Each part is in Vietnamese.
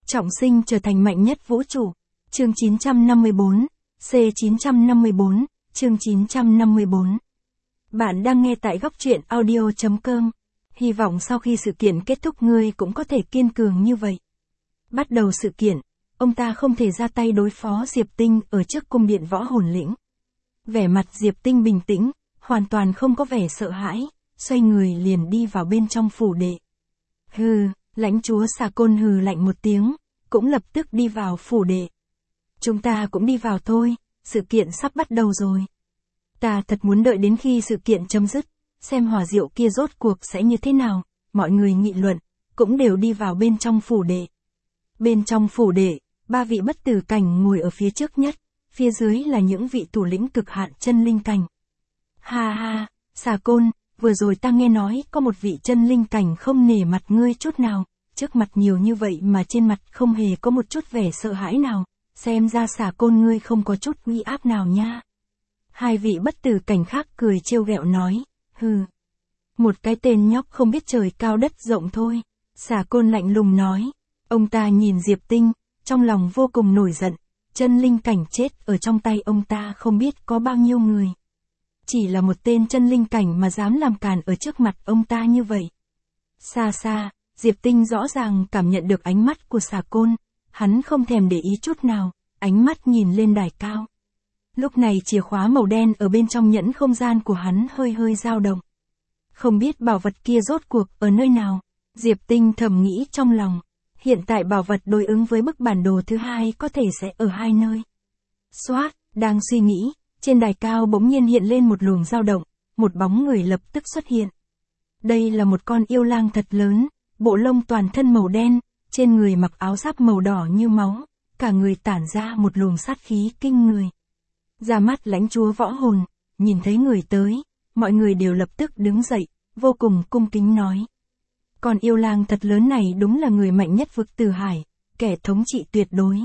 Trọng sinh trở thành mạnh nhất vũ trụ. Chương 954, C954, chương 954. Bạn đang nghe tại góc truyện audio.com. Hy vọng sau khi sự kiện kết thúc ngươi cũng có thể kiên cường như vậy. Bắt đầu sự kiện, ông ta không thể ra tay đối phó Diệp Tinh ở trước cung điện Võ Hồn Lĩnh. Vẻ mặt Diệp Tinh bình tĩnh, hoàn toàn không có vẻ sợ hãi, xoay người liền đi vào bên trong phủ đệ. Hừ, lãnh chúa Xà Côn hừ lạnh một tiếng, cũng lập tức đi vào phủ đệ. Chúng ta cũng đi vào thôi, sự kiện sắp bắt đầu rồi. Ta thật muốn đợi đến khi sự kiện chấm dứt, xem hỏa diệu kia rốt cuộc sẽ như thế nào, mọi người nghị luận, cũng đều đi vào bên trong phủ đệ. Bên trong phủ đệ, 3 vị bất tử cảnh ngồi ở phía trước nhất, phía dưới là những vị thủ lĩnh cực hạn chân linh cảnh. Ha ha, Xà Côn, vừa rồi ta nghe nói có một vị chân linh cảnh không nể mặt ngươi chút nào, trước mặt nhiều như vậy mà trên mặt không hề có một chút vẻ sợ hãi nào, xem ra Xà Côn ngươi không có chút uy áp nào nha. 2 vị bất tử cảnh khác cười trêu ghẹo nói, hừ. Một cái tên nhóc không biết trời cao đất rộng thôi, Xà Côn lạnh lùng nói. Ông ta nhìn Diệp Tinh, trong lòng vô cùng nổi giận, chân linh cảnh chết ở trong tay ông ta không biết có bao nhiêu người. Chỉ là một tên chân linh cảnh mà dám làm càn ở trước mặt ông ta như vậy. Xa xa, Diệp Tinh rõ ràng cảm nhận được ánh mắt của Xà Côn, hắn không thèm để ý chút nào, ánh mắt nhìn lên đài cao. Lúc này chìa khóa màu đen ở bên trong nhẫn không gian của hắn hơi hơi dao động. Không biết bảo vật kia rốt cuộc ở nơi nào, Diệp Tinh thầm nghĩ trong lòng. Hiện tại bảo vật đối ứng với bức bản đồ thứ hai có thể sẽ ở 2 nơi. Xoát, đang suy nghĩ, trên đài cao bỗng nhiên hiện lên một luồng dao động, một bóng người lập tức xuất hiện. Đây là một con yêu lang thật lớn, bộ lông toàn thân màu đen, trên người mặc áo giáp màu đỏ như máu, cả người tản ra một luồng sát khí kinh người. Ra mắt lãnh chúa Võ Hồn, nhìn thấy người tới, mọi người đều lập tức đứng dậy, vô cùng cung kính nói. Con yêu lang thật lớn này đúng là người mạnh nhất vực Tử Hải, kẻ thống trị tuyệt đối.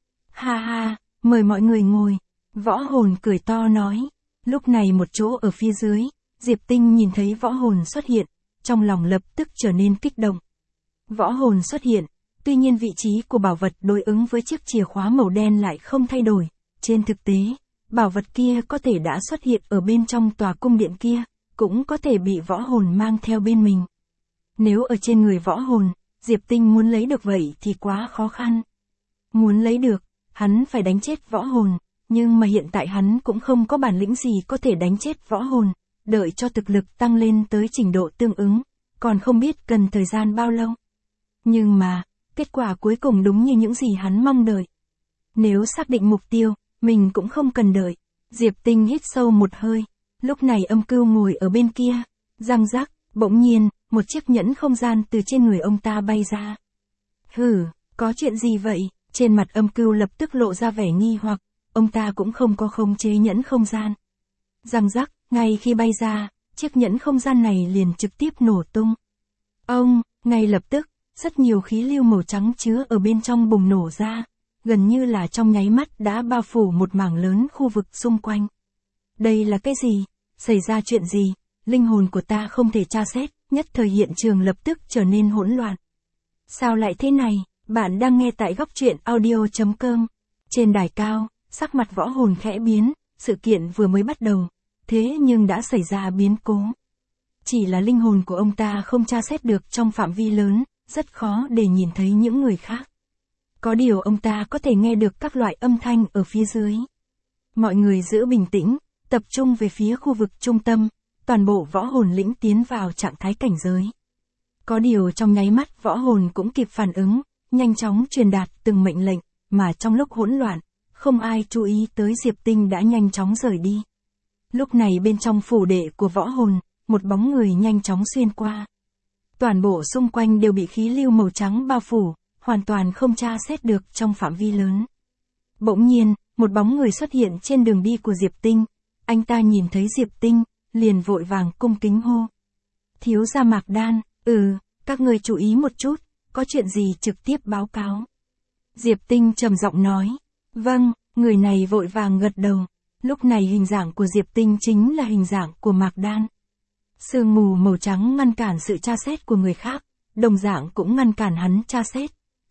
Ha ha, mời mọi người ngồi. Võ Hồn cười to nói. Lúc này một chỗ ở phía dưới, Diệp Tinh nhìn thấy Võ Hồn xuất hiện, trong lòng lập tức trở nên kích động. Võ Hồn xuất hiện, tuy nhiên vị trí của bảo vật đối ứng với chiếc chìa khóa màu đen lại không thay đổi. Trên thực tế, bảo vật kia có thể đã xuất hiện ở bên trong tòa cung điện kia, cũng có thể bị Võ Hồn mang theo bên mình. Nếu ở trên người Võ Hồn, Diệp Tinh muốn lấy được vậy thì quá khó khăn. Muốn lấy được, hắn phải đánh chết Võ Hồn, nhưng mà hiện tại hắn cũng không có bản lĩnh gì có thể đánh chết Võ Hồn, đợi cho thực lực tăng lên tới trình độ tương ứng, còn không biết cần thời gian bao lâu. Nhưng mà, kết quả cuối cùng đúng như những gì hắn mong đợi. Nếu xác định mục tiêu, mình cũng không cần đợi. Diệp Tinh hít sâu một hơi, lúc này Âm Cưu ngồi ở bên kia, răng rắc, bỗng nhiên, một chiếc nhẫn không gian từ trên người ông ta bay ra. Hừ, có chuyện gì vậy? Trên mặt Âm Cưu lập tức lộ ra vẻ nghi hoặc, ông ta cũng không có khống chế nhẫn không gian. Răng rắc, ngay khi bay ra, chiếc nhẫn không gian này liền trực tiếp nổ tung. Ngay lập tức, rất nhiều khí lưu màu trắng chứa ở bên trong bùng nổ ra, gần như là trong nháy mắt đã bao phủ một mảng lớn khu vực xung quanh. Đây là cái gì? Xảy ra chuyện gì? Linh hồn của ta không thể tra xét, nhất thời hiện trường lập tức trở nên hỗn loạn. Sao lại thế này? Bạn đang nghe tại góc truyện audio.com. Trên đài cao, sắc mặt Võ Hồn khẽ biến, sự kiện vừa mới bắt đầu, thế nhưng đã xảy ra biến cố. Chỉ là linh hồn của ông ta không tra xét được trong phạm vi lớn, rất khó để nhìn thấy những người khác. Có điều ông ta có thể nghe được các loại âm thanh ở phía dưới. Mọi người giữ bình tĩnh, tập trung về phía khu vực trung tâm. Toàn bộ Võ Hồn lĩnh tiến vào trạng thái cảnh giới. Có điều trong nháy mắt Võ Hồn cũng kịp phản ứng, nhanh chóng truyền đạt từng mệnh lệnh, mà trong lúc hỗn loạn, không ai chú ý tới Diệp Tinh đã nhanh chóng rời đi. Lúc này bên trong phủ đệ của Võ Hồn, một bóng người nhanh chóng xuyên qua. Toàn bộ xung quanh đều bị khí lưu màu trắng bao phủ, hoàn toàn không tra xét được trong phạm vi lớn. Bỗng nhiên, một bóng người xuất hiện trên đường đi của Diệp Tinh. Anh ta nhìn thấy Diệp Tinh, liền vội vàng cung kính hô. Thiếu gia Mạc Đan, các người chú ý một chút, có chuyện gì trực tiếp báo cáo. Diệp Tinh trầm giọng nói. Vâng, người này vội vàng gật đầu. Lúc này hình dạng của Diệp Tinh chính là hình dạng của Mạc Đan. Sương mù màu trắng ngăn cản sự tra xét của người khác, đồng dạng cũng ngăn cản hắn tra xét.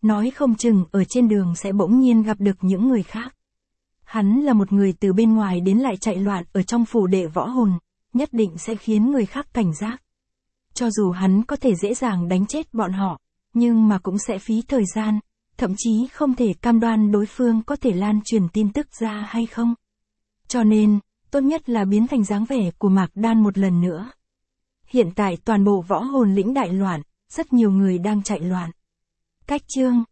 nói không chừng ở trên đường sẽ bỗng nhiên gặp được những người khác. Hắn là một người từ bên ngoài đến lại chạy loạn ở trong phủ đệ võ hồn, nhất định sẽ khiến người khác cảnh giác. Cho dù hắn có thể dễ dàng đánh chết bọn họ, nhưng mà cũng sẽ phí thời gian, thậm chí không thể cam đoan đối phương có thể lan truyền tin tức ra hay không. Cho nên, tốt nhất là biến thành dáng vẻ của Mạc Đan một lần nữa. Hiện tại toàn bộ võ hồn lĩnh đại loạn, rất nhiều người đang chạy loạn. Cách chương